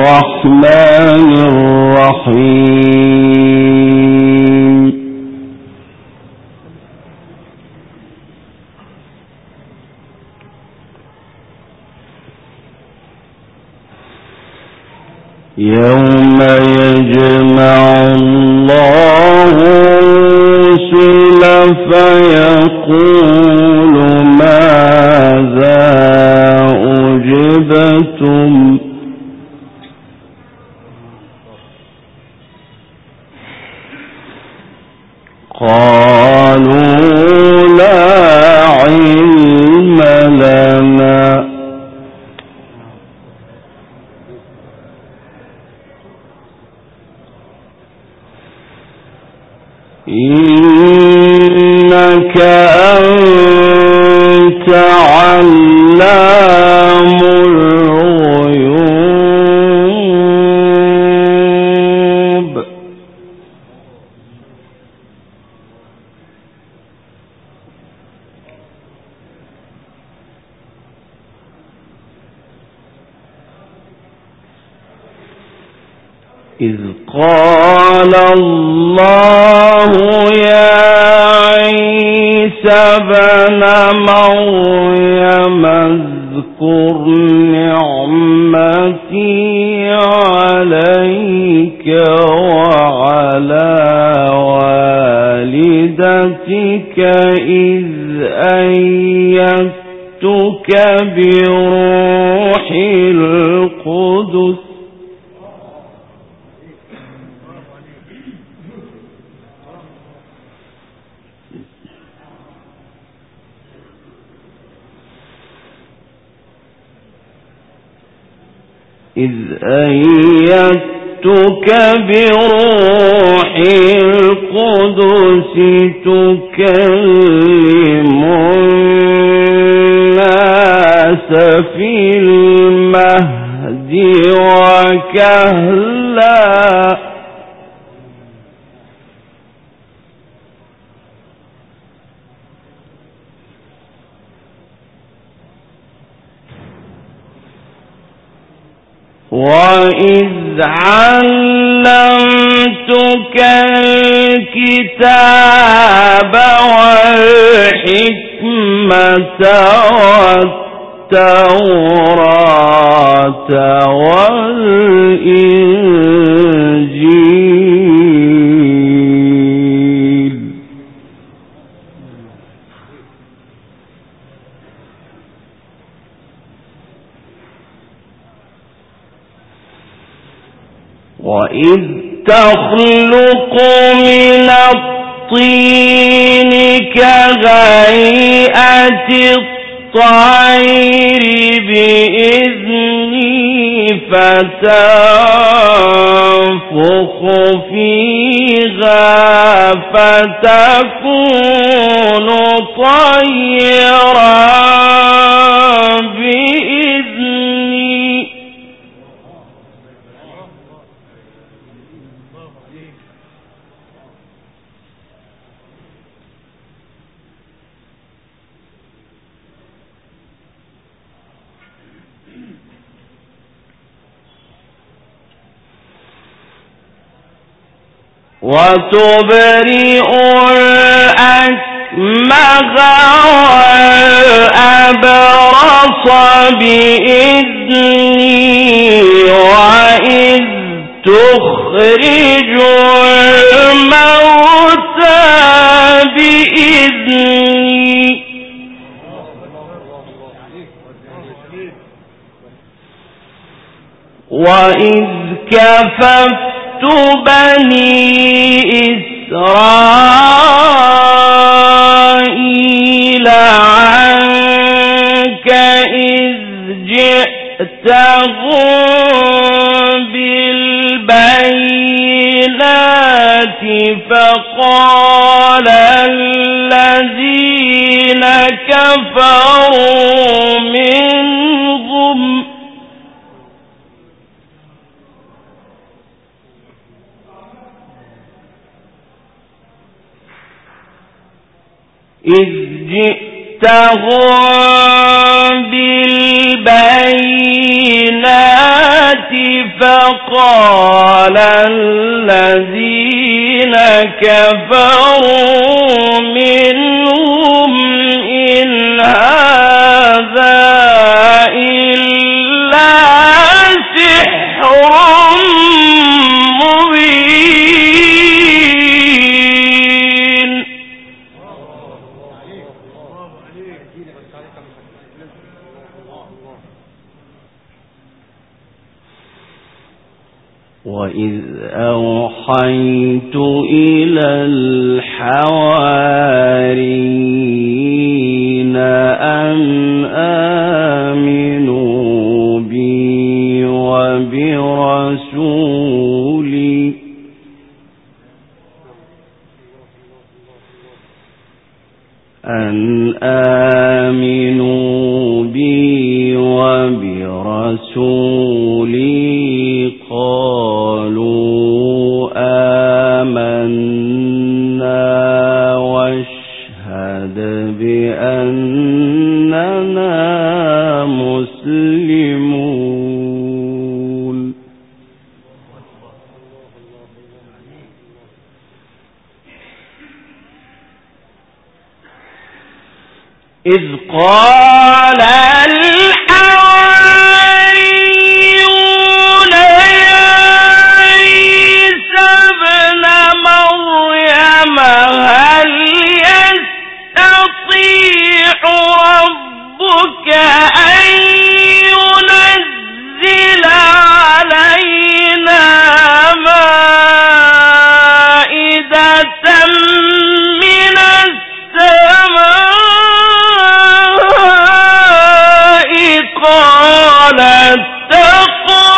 الرحمن الرحيم يوم يجمع الله الرسل فيقول ماذا أجبتم قالوا لا علم لنا إنك أنت علام الغيوب إذ قال الله يا عيسى ابن مريم اذكر نعمتي عليك وعلى والدتك إذ أيدتك بروح القدس تكلم الناس في المهد وكهلا وإذ علمتك الكتاب والحكمة والتوراة والإنجيل وإذ تخلق من الطين كهيئة الطير بإذني فتنفخ فيها فتكون طيرا بإذني وتبرئ الأكمه والأبرص بإذني وإذ تخرج الموتى بإذني وإذ كففت بني إسرائيل عنك إذ جئتهم بالبينات فقال الذين كفروا منهم إذ جئتهم بالبينات بالبينات فقال الذين كفروا منهم إن هذا إلا سحر مبين. وإذ أوحيت إلى الحواريين أن آمنوا بي وبرسولي قالوا آمنا واشهد بأننا مسلمون. إذ قال الحواريون يا عيسى ابن مريم هل يستطيع ربك أن ينزل علينا مائدة من السماء؟ قال اتقوا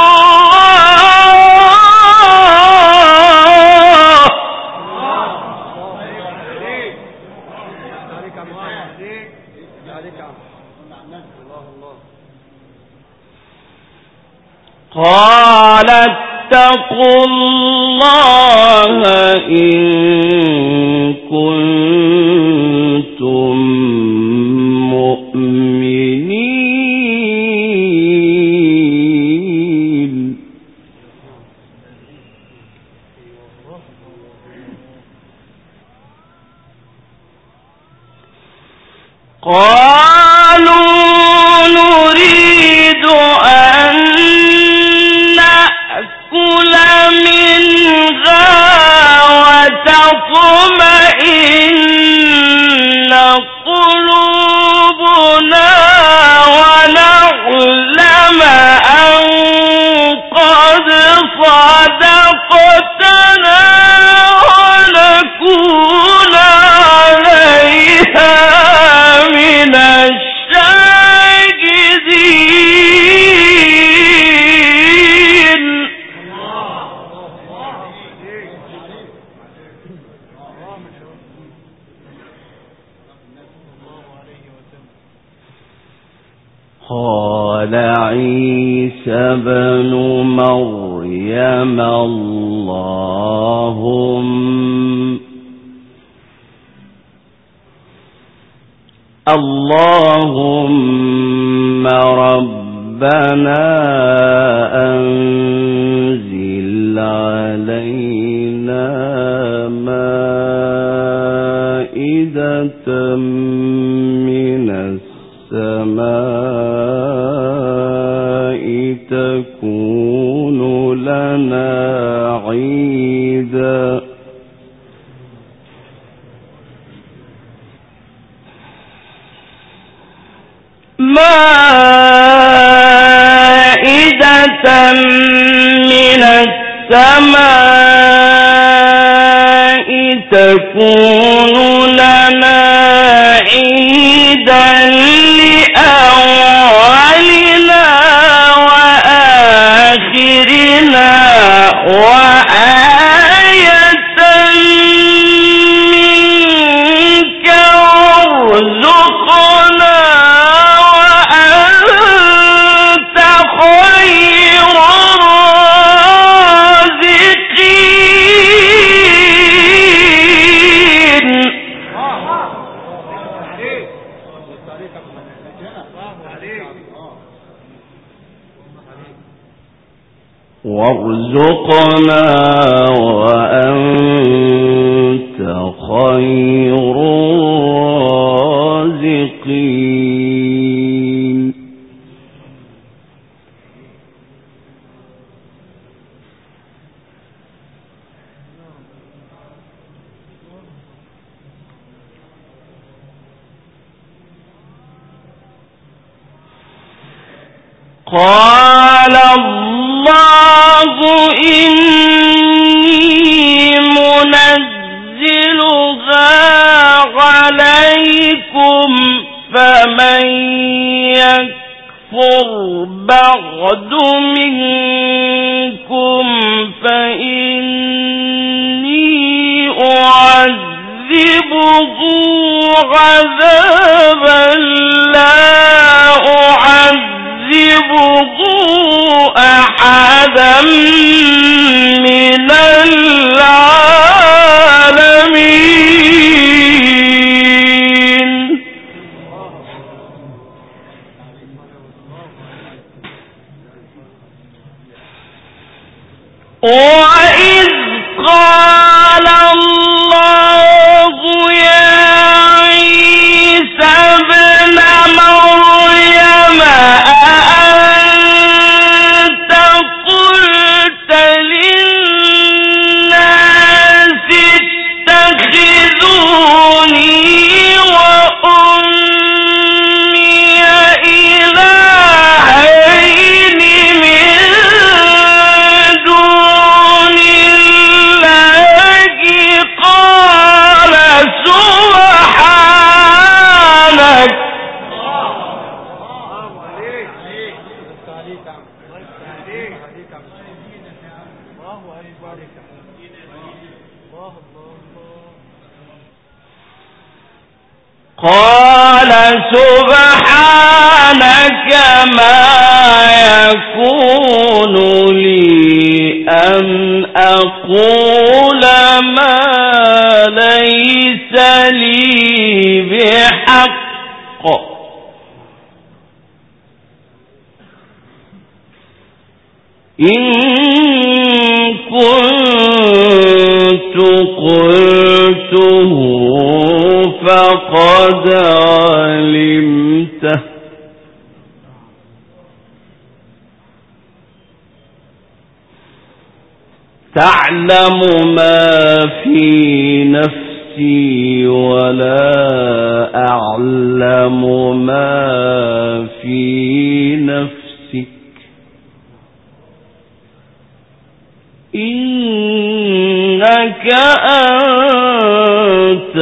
الله إن كنتم مؤمنين. قالوا نريد أن نأكل منها وتطمئن قلوبنا ونعلم أن قد صدقتنا ونكون عليها من الشاهدين. قال عيسى ابن مريم اللهم ربنا أنزل علينا مائدة من السماء تكون لنا عيدا مائدة من السماء تكون لنا عيدا لأولنا وآخرنا وآية منك وارزقنا وأنت خير الرازقين. وارزقنا وأنت خير الرازقين. قال الله إني منزلها عليكم فمن يكفر بعد منكم فإني أعذبه عذابا لا أعذبه أحدا من العالمين. وإذ قال الله يا عيسى ابن مريم أأنت قلت للناس اتخذوني وأمي إلهين من دون الله قال سبحانك ما يكون لي أن أقول ما ليس لي بحق إن كنت قلته فقد علمته تعلم ما في نفسي ولا أعلم ما في نفسك إنك أنت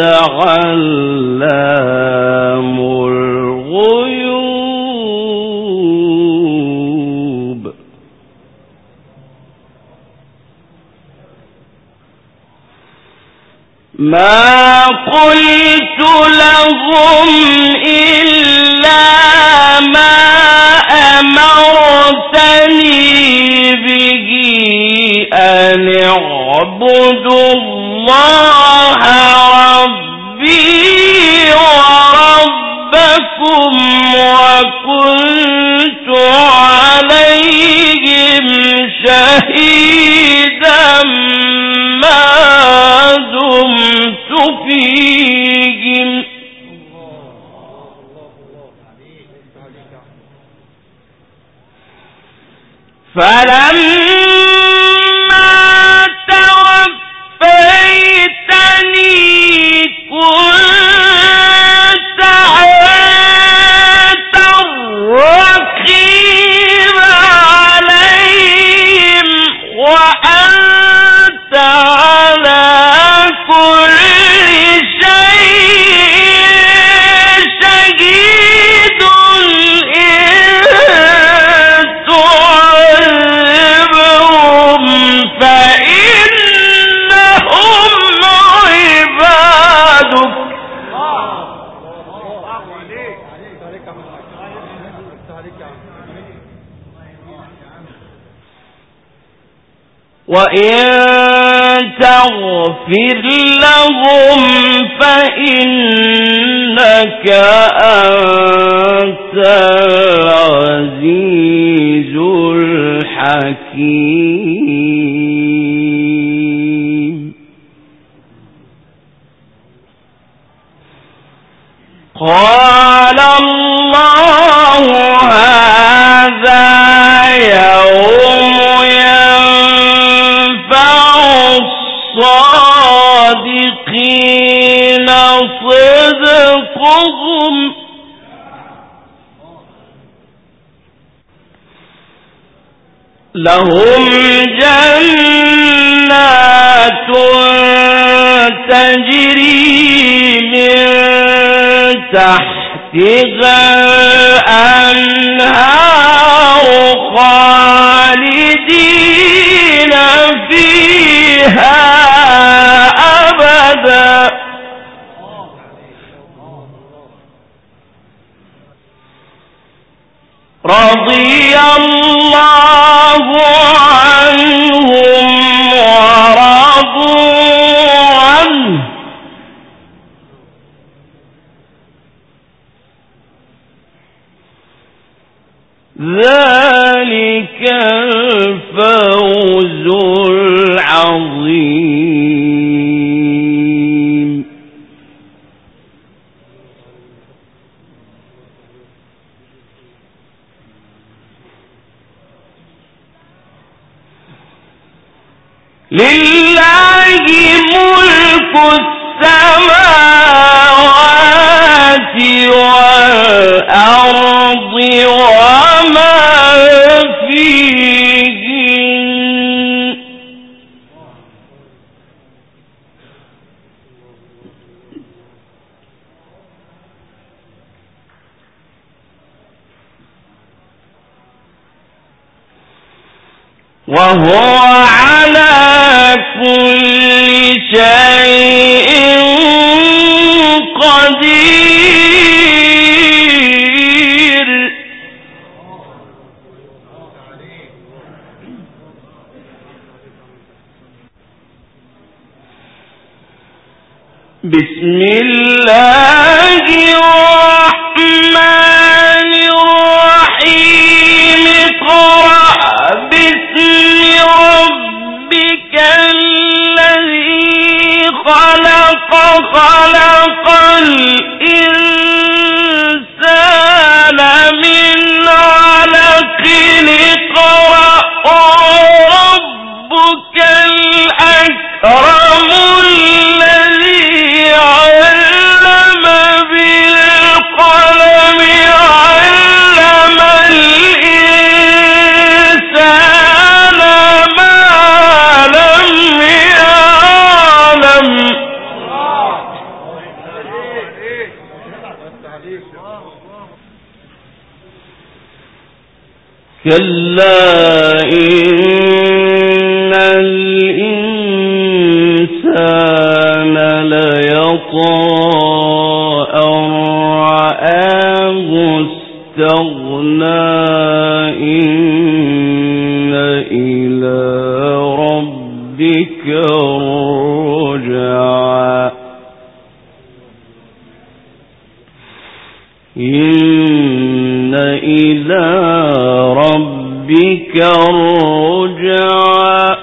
علام الغيوب. ما قلت لهم إلا ما أمرتني به أن اعبدوا الله ربي وربكم وكنت عليهم شهيدا ما دمت فيهم فلما توفيتني كنت أنت الرقيب عليهم وأنت على كل شيء شهيد إن تعذبهم فإنهم عبادك وإن تغفر لهم فإنك أنت العزيز الحكيم. قال الله هذا يوم ينفع الصادقين صدقهم لهم جنات تجري من تحتها الأنهار خالدين فيها أبدا رضي الله عنهم ورضوا عنه ذلك الفوز العظيم. لله ملك السماوات والأرض وما فيهن وهو على كل شيء قدير. بسم الله الرحمن الرحيم اقرأ باسم ربك الذي خلق خلق الإنسان من علق اقرأ ربك الأكرم الذي علم بالقلم علم الإنسان ما لم يعلم. كلا إن الإنسان ليطغى أن رآه استغنى إن إلى ربك الرجعى إن إلى ربك الرجعى.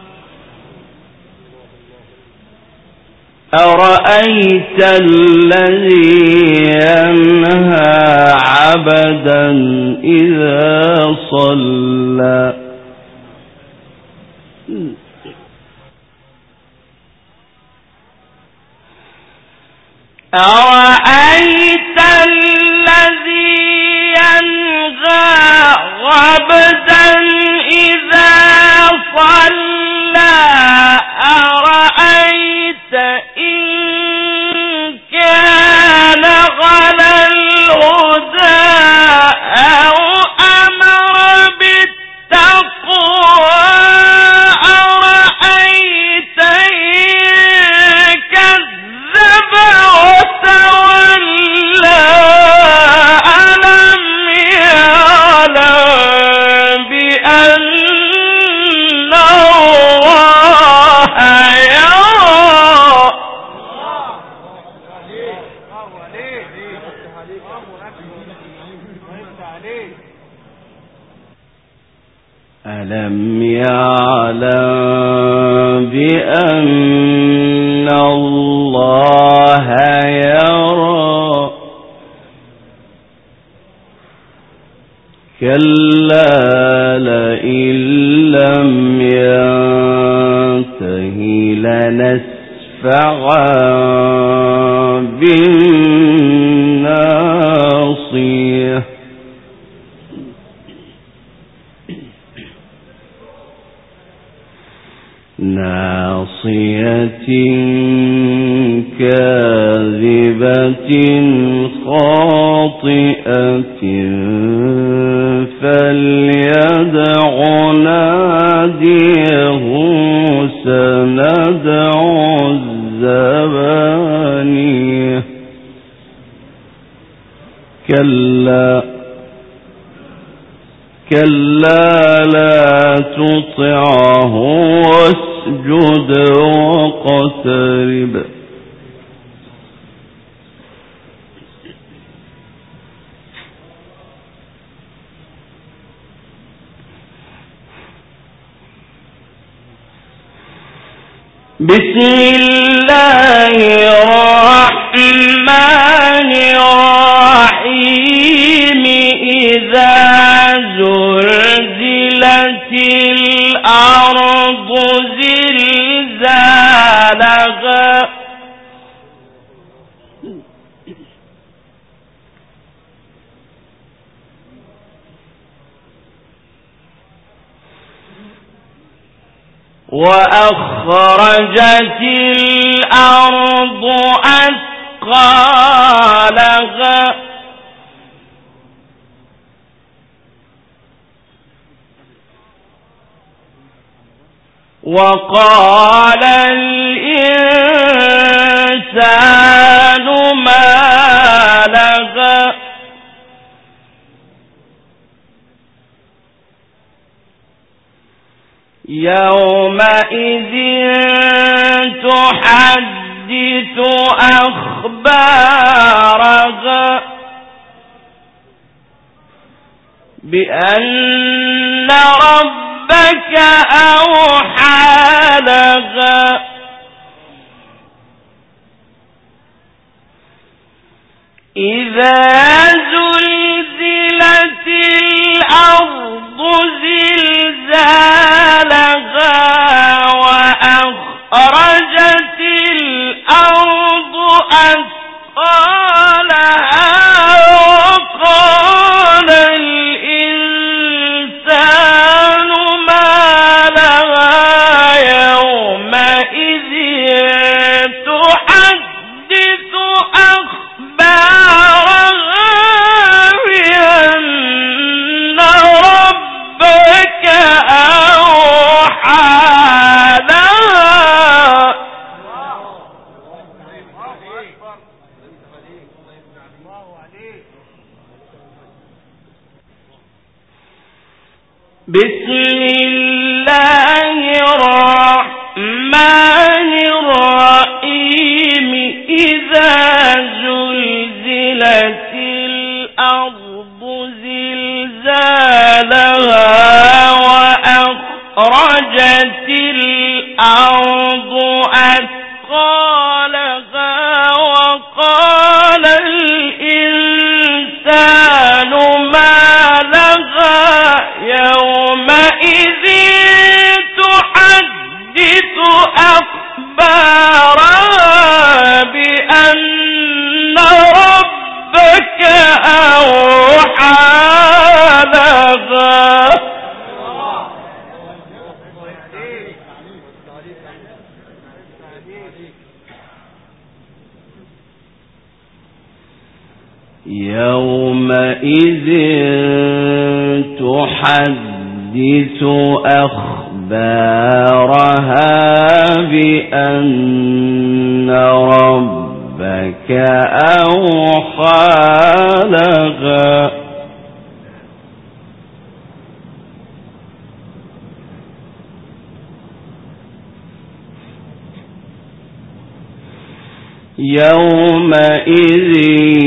أرأيت الذي ينهى عبدا إذا صلى أرأيت الذي ينهى عبدا إذا صلى أرأيت إن كان على الهدى أو أمر بالتقوى أرأيت إن كذب وتولى ألم يعلم بأن الله ألم يعلم بأن الله يرى كلا لئن لم ينته لنسفعا بالناصية ناصية كاذبة خاطئة فليدع ناديه سندع الزبانية كلا لا تطعه واسجد واقترب بسم الله الرحمن الرحيم إذا زلزلت الأرض زلزالها وأخرجت الأرض أثقالها وقال الإنسان ما لها يومئذ تحدث أخبارها بأن ربك أوحى لها إذا زلزلت الأرض زلزالها وأخرجت الأرض أثقالها وقال الإنسان ما لها يومئذ تحدث أخبارها بأن ربك أوحى لها بسم الله الرحمن الرحيم إذا زلزلت الأرض زلزالها وأخرجت الأرض أثقالها وقال الإنسان ما لها يومئذ تحدث أخبارها بأن ربك أوحى لها يومئذ تحدث أخبارها بأن ربك أوحى لها يومئذ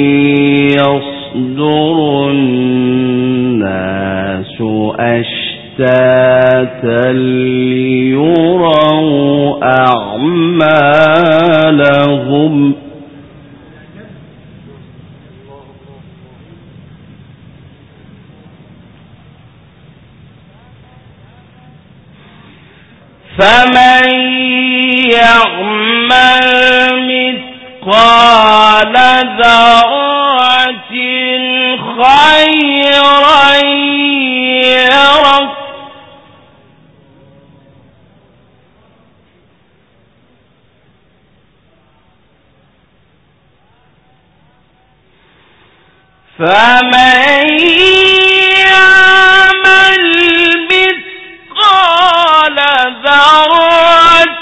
يصدر الناس أشتاتا ليروا أعمالهم فمن يعمل مثقال ذرة خيرا يره فمن يعمل مثقال ذرة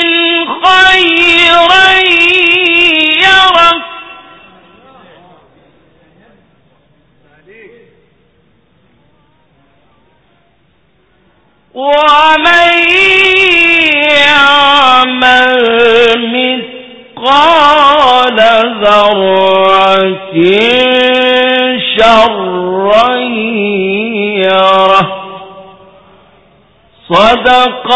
خيرا يره ومن يعمل مثقال ذرة شرا يره صدق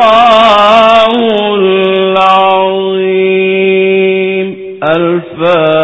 الله العظيم. الفاتحة.